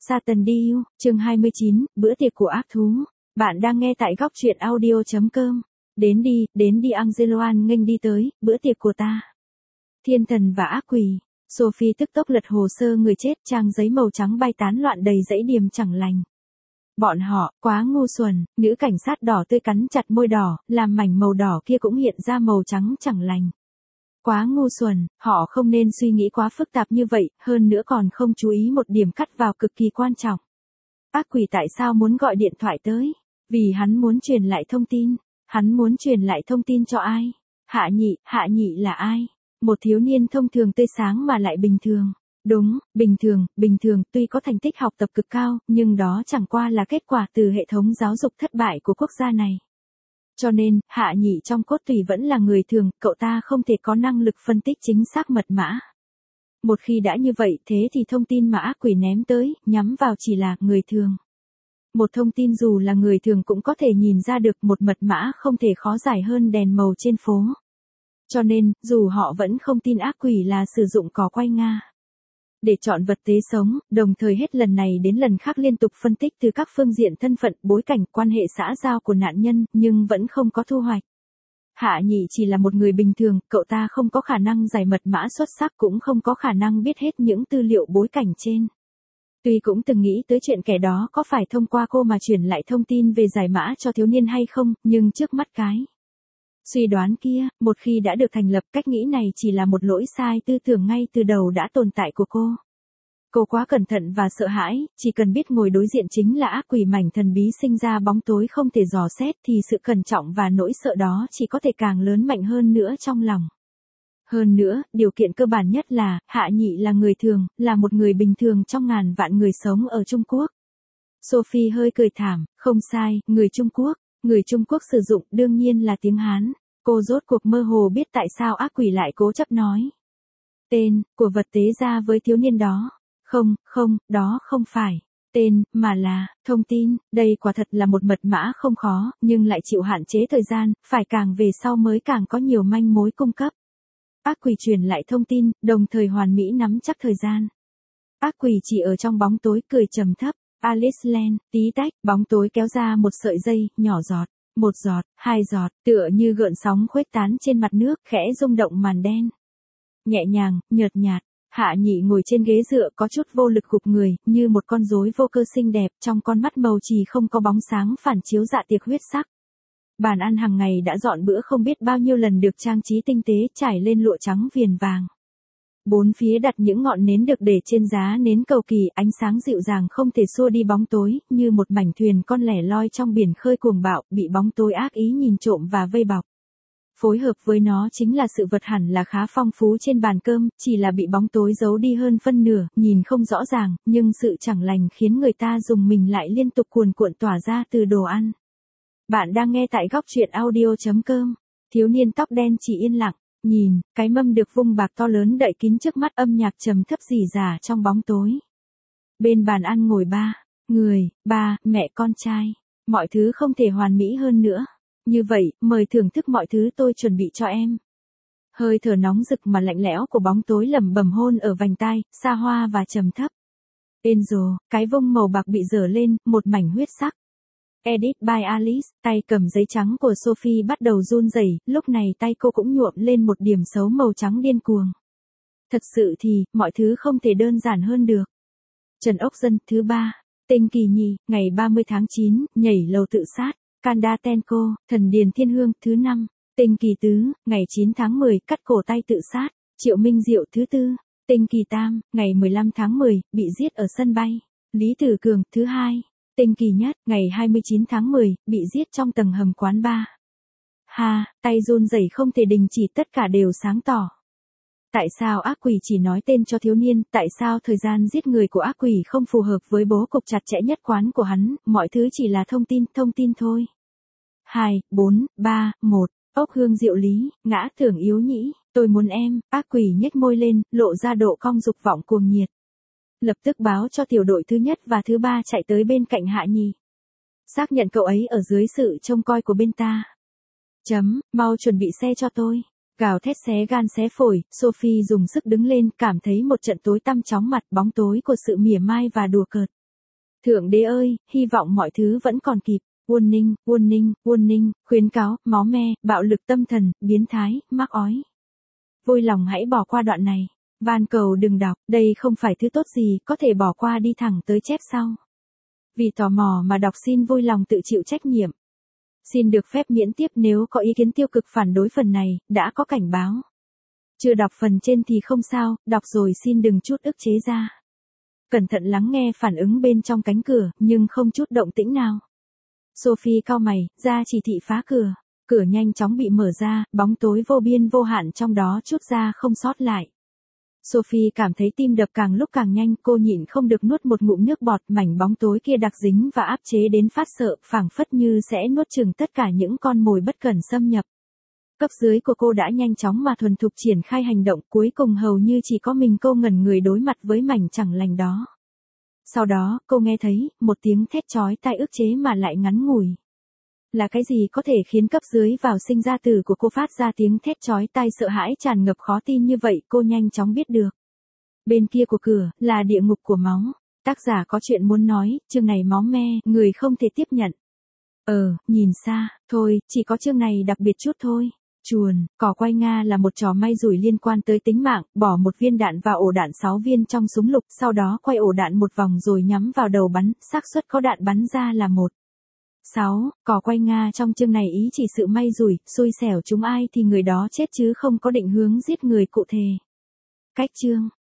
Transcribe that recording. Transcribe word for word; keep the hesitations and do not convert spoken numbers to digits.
Satan Deal, chương hai mươi chín, bữa tiệc của ác thú. Bạn đang nghe tại góc truyện audio chấm com. Đến đi, đến đi Angeloan nghênh đi tới, bữa tiệc của ta. Thiên thần và ác quỷ. Sophie tức tốc lật hồ sơ người chết, trang giấy màu trắng bay tán loạn đầy dãy điểm chẳng lành. Bọn họ, quá ngu xuẩn, nữ cảnh sát đỏ tươi cắn chặt môi đỏ, làm mảnh màu đỏ kia cũng hiện ra màu trắng chẳng lành. Quá ngu xuẩn, họ không nên suy nghĩ quá phức tạp như vậy, hơn nữa còn không chú ý một điểm cắt vào cực kỳ quan trọng. Ác quỷ tại sao muốn gọi điện thoại tới? Vì hắn muốn truyền lại thông tin. Hắn muốn truyền lại thông tin cho ai? Hạ Nhị, Hạ Nhị là ai? Một thiếu niên thông thường tươi sáng mà lại bình thường. Đúng, bình thường, bình thường, tuy có thành tích học tập cực cao, nhưng đó chẳng qua là kết quả từ hệ thống giáo dục thất bại của quốc gia này. Cho nên, Hạ Nhị trong cốt tủy vẫn là người thường, cậu ta không thể có năng lực phân tích chính xác mật mã. Một khi đã như vậy, thế thì thông tin mà ác quỷ ném tới, nhắm vào chỉ là người thường. Một thông tin dù là người thường cũng có thể nhìn ra được, một mật mã không thể khó giải hơn đèn màu trên phố. Cho nên, dù họ vẫn không tin ác quỷ là sử dụng cỏ quay Nga để chọn vật tế sống, đồng thời hết lần này đến lần khác liên tục phân tích từ các phương diện thân phận, bối cảnh, quan hệ xã giao của nạn nhân, nhưng vẫn không có thu hoạch. Hạ Nhị chỉ là một người bình thường, cậu ta không có khả năng giải mật mã xuất sắc, cũng không có khả năng biết hết những tư liệu bối cảnh trên. Tuy cũng từng nghĩ tới chuyện kẻ đó có phải thông qua cô mà truyền lại thông tin về giải mã cho thiếu niên hay không, nhưng trước mắt cái suy đoán kia, một khi đã được thành lập, cách nghĩ này chỉ là một lỗi sai tư tưởng ngay từ đầu đã tồn tại của cô. Cô quá cẩn thận và sợ hãi, chỉ cần biết ngồi đối diện chính là ác quỷ mảnh thần bí sinh ra bóng tối không thể dò xét thì sự cẩn trọng và nỗi sợ đó chỉ có thể càng lớn mạnh hơn nữa trong lòng. Hơn nữa, điều kiện cơ bản nhất là, Hạ Nhị là người thường, là một người bình thường trong ngàn vạn người sống ở Trung Quốc. Sophie hơi cười thảm, không sai, người Trung Quốc. Người Trung Quốc sử dụng đương nhiên là tiếng Hán. Cô rốt cuộc mơ hồ biết tại sao ác quỷ lại cố chấp nói tên của vật tế ra với thiếu niên đó. Không, không, đó không phải tên, mà là thông tin. Đây quả thật là một mật mã không khó, nhưng lại chịu hạn chế thời gian, phải càng về sau mới càng có nhiều manh mối cung cấp. Ác quỷ truyền lại thông tin, đồng thời hoàn mỹ nắm chắc thời gian. Ác quỷ chỉ ở trong bóng tối cười trầm thấp. Alice Land, tí tách, bóng tối kéo ra một sợi dây, nhỏ giọt, một giọt, hai giọt, tựa như gợn sóng khuếch tán trên mặt nước, khẽ rung động màn đen. Nhẹ nhàng, nhợt nhạt, Hạ Nhị ngồi trên ghế dựa có chút vô lực gục người, như một con rối vô cơ xinh đẹp, trong con mắt màu chì không có bóng sáng phản chiếu dạ tiệc huyết sắc. Bàn ăn hàng ngày đã dọn bữa không biết bao nhiêu lần được trang trí tinh tế, trải lên lụa trắng viền vàng. Bốn phía đặt những ngọn nến được để trên giá nến cầu kỳ, ánh sáng dịu dàng không thể xua đi bóng tối, như một mảnh thuyền con lẻ loi trong biển khơi cuồng bạo, bị bóng tối ác ý nhìn trộm và vây bọc. Phối hợp với nó chính là sự vật hẳn là khá phong phú trên bàn cơm, chỉ là bị bóng tối giấu đi hơn phân nửa, nhìn không rõ ràng, nhưng sự chẳng lành khiến người ta dùng mình lại liên tục cuồn cuộn tỏa ra từ đồ ăn. Bạn đang nghe tại góc truyện audio chấm com. Thiếu niên tóc đen chỉ yên lặng. Nhìn, cái mâm được vung bạc to lớn đậy kín trước mắt, âm nhạc trầm thấp rỉ rả trong bóng tối. Bên bàn ăn ngồi ba người, ba, mẹ con trai. Mọi thứ không thể hoàn mỹ hơn nữa. Như vậy, mời thưởng thức mọi thứ tôi chuẩn bị cho em. Hơi thở nóng rực mà lạnh lẽo của bóng tối lẩm bẩm hôn ở vành tai, xa hoa và trầm thấp. Angel, cái vông màu bạc bị dở lên, một mảnh huyết sắc. Edit by Alice, tay cầm giấy trắng của Sophie bắt đầu run rẩy, lúc này tay cô cũng nhuộm lên một điểm xấu màu trắng điên cuồng. Thật sự thì, mọi thứ không thể đơn giản hơn được. Trần Ốc Dân, thứ ba. Tinh Kỳ Nhi, ngày ba mươi tháng chín, nhảy lầu tự sát. Kanda Tenko, Thần Điền Thiên Hương, thứ năm. Tinh Kỳ Tứ, ngày chín tháng mười, cắt cổ tay tự sát. Triệu Minh Diệu, thứ tư. Tinh Kỳ Tam, ngày mười lăm tháng mười, bị giết ở sân bay. Lý Tử Cường, thứ hai. Tinh Kỳ Nhất, ngày hai mươi chín tháng mười, bị giết trong tầng hầm quán bar. Ha, tay run rẩy không thể đình chỉ, tất cả đều sáng tỏ. Tại sao ác quỷ chỉ nói tên cho thiếu niên, tại sao thời gian giết người của ác quỷ không phù hợp với bố cục chặt chẽ nhất quán của hắn, mọi thứ chỉ là thông tin, thông tin thôi. hai, bốn, ba, một, ốc hương diệu lý, ngã tưởng yếu nhĩ, tôi muốn em, ác quỷ nhếch môi lên, lộ ra độ cong dục vọng cuồng nhiệt. Lập tức báo cho tiểu đội thứ nhất và thứ ba chạy tới bên cạnh Hạ Nhị. Xác nhận cậu ấy ở dưới sự trông coi của bên ta. Chấm, mau chuẩn bị xe cho tôi. Gào thét xé gan xé phổi, Sophie dùng sức đứng lên, cảm thấy một trận tối tăm chóng mặt, bóng tối của sự mỉa mai và đùa cợt. Thượng đế ơi, hy vọng mọi thứ vẫn còn kịp. Warning, warning, warning, khuyến cáo, máu me, bạo lực tâm thần, biến thái, mắc ói. Vui lòng hãy bỏ qua đoạn này. Van cầu đừng đọc, đây không phải thứ tốt gì, có thể bỏ qua đi thẳng tới chép sau. Vì tò mò mà đọc xin vui lòng tự chịu trách nhiệm. Xin được phép miễn tiếp nếu có ý kiến tiêu cực phản đối phần này, đã có cảnh báo. Chưa đọc phần trên thì không sao, đọc rồi xin đừng chút ức chế ra. Cẩn thận lắng nghe phản ứng bên trong cánh cửa, nhưng không chút động tĩnh nào. Sophie cau mày, ra chỉ thị phá cửa. Cửa nhanh chóng bị mở ra, bóng tối vô biên vô hạn trong đó chút ra không sót lại. Sophie cảm thấy tim đập càng lúc càng nhanh, cô nhịn không được nuốt một ngụm nước bọt, mảnh bóng tối kia đặc dính và áp chế đến phát sợ, phảng phất như sẽ nuốt chửng tất cả những con mồi bất cẩn xâm nhập. Cấp dưới của cô đã nhanh chóng mà thuần thục triển khai hành động, cuối cùng hầu như chỉ có mình cô ngẩn người đối mặt với mảnh chẳng lành đó. Sau đó, cô nghe thấy một tiếng thét chói tai ức chế mà lại ngắn ngủi. Là cái gì có thể khiến cấp dưới vào sinh ra tử của cô phát ra tiếng thét chói tai sợ hãi tràn ngập khó tin như vậy, cô nhanh chóng biết được. Bên kia của cửa, là địa ngục của máu. Tác giả có chuyện muốn nói, chương này máu me, người không thể tiếp nhận. Ờ, nhìn xa, thôi, chỉ có chương này đặc biệt chút thôi. Chuồn, cỏ quay Nga là một trò may rủi liên quan tới tính mạng, bỏ một viên đạn vào ổ đạn sáu viên trong súng lục, sau đó quay ổ đạn một vòng rồi nhắm vào đầu bắn, xác suất có đạn bắn ra là một. sáu. Cỏ quay Nga trong chương này ý chỉ sự may rủi, xui xẻo chúng ai thì người đó chết chứ không có định hướng giết người cụ thể. Cách chương